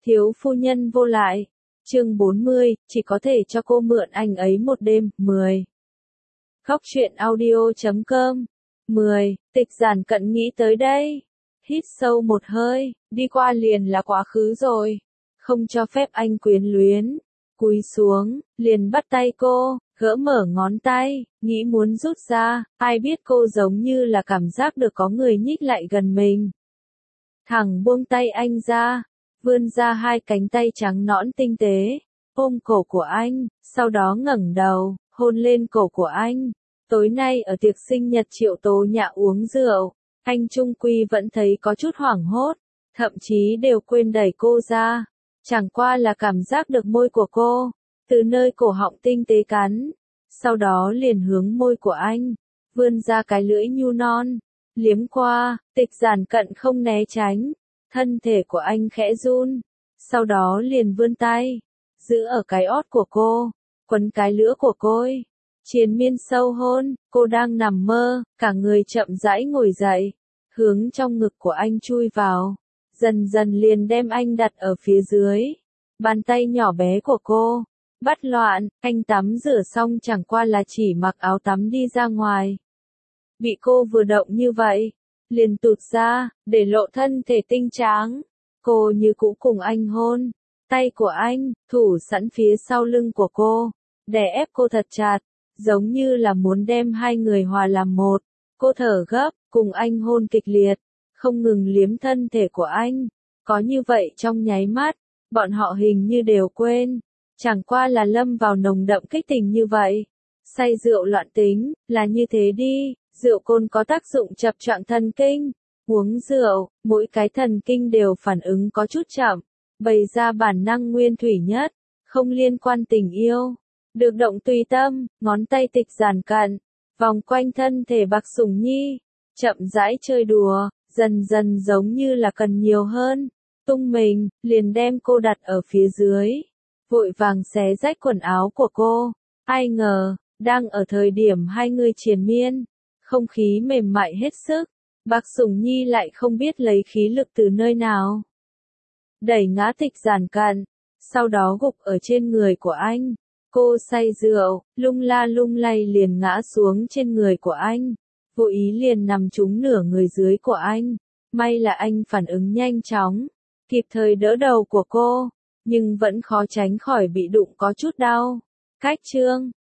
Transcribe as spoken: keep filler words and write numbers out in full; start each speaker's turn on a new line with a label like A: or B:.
A: Thiếu phu nhân vô lại. Chương bốn mươi, chỉ có thể cho cô mượn anh ấy một đêm. mười. Khóc chuyện audio chấm com. mười. Tịch Giản Cận nghĩ tới đây. Hít sâu một hơi, đi qua liền là quá khứ rồi. Không cho phép anh quyến luyến. Cúi xuống, liền bắt tay cô, gỡ mở ngón tay, nghĩ muốn rút ra, ai biết cô giống như là cảm giác được có người nhích lại gần mình. Thẳng buông tay anh ra, vươn ra hai cánh tay trắng nõn tinh tế, ôm cổ của anh, sau đó ngẩng đầu, hôn lên cổ của anh. Tối nay ở tiệc sinh nhật Triệu Tố Nhã uống rượu, anh trung quy vẫn thấy có chút hoảng hốt, thậm chí đều quên đẩy cô ra. Chẳng qua là cảm giác được môi của cô, từ nơi cổ họng tinh tế cắn, sau đó liền hướng môi của anh, vươn ra cái lưỡi nhu non, liếm qua. Tịch Giản Cận không né tránh, thân thể của anh khẽ run, sau đó liền vươn tay, giữ ở cái ót của cô, quấn cái lưỡi của cô, triền miên sâu hôn. Cô đang nằm mơ, cả người chậm rãi ngồi dậy, hướng trong ngực của anh chui vào, dần dần liền đem anh đặt ở phía dưới. Bàn tay nhỏ bé của cô bắt loạn, anh tắm rửa xong chẳng qua là chỉ mặc áo tắm đi ra ngoài. Bị cô vừa động như vậy, liền tụt ra, để lộ thân thể tinh tráng. Cô như cũ cùng anh hôn, tay của anh thủ sẵn phía sau lưng của cô, đè ép cô thật chặt, giống như là muốn đem hai người hòa làm một. Cô thở gấp, cùng anh hôn kịch liệt, không ngừng liếm thân thể của anh. Có như vậy trong nháy mắt, bọn họ hình như đều quên, chẳng qua là lâm vào nồng đậm kích tình như vậy. Say rượu loạn tính, là như thế đi, rượu cồn có tác dụng chập choạng thần kinh. Uống rượu, mỗi cái thần kinh đều phản ứng có chút chậm, bày ra bản năng nguyên thủy nhất, không liên quan tình yêu. Được động tùy tâm, ngón tay Tịch Giản Cận vòng quanh thân thể Bạc Sủng Nhi, chậm rãi chơi đùa, dần dần giống như là cần nhiều hơn. Tung mình, liền đem cô đặt ở phía dưới, vội vàng xé rách quần áo của cô. Ai ngờ, đang ở thời điểm hai người triền miên, không khí mềm mại hết sức, Bạc Sủng Nhi lại không biết lấy khí lực từ nơi nào, đẩy ngã Tịch Giản Cận, sau đó gục ở trên người của anh. Cô say rượu, lung la lung lay liền ngã xuống trên người của anh, vô ý liền nằm trúng nửa người dưới của anh. May là anh phản ứng nhanh chóng, kịp thời đỡ đầu của cô, nhưng vẫn khó tránh khỏi bị đụng có chút đau. Cách chương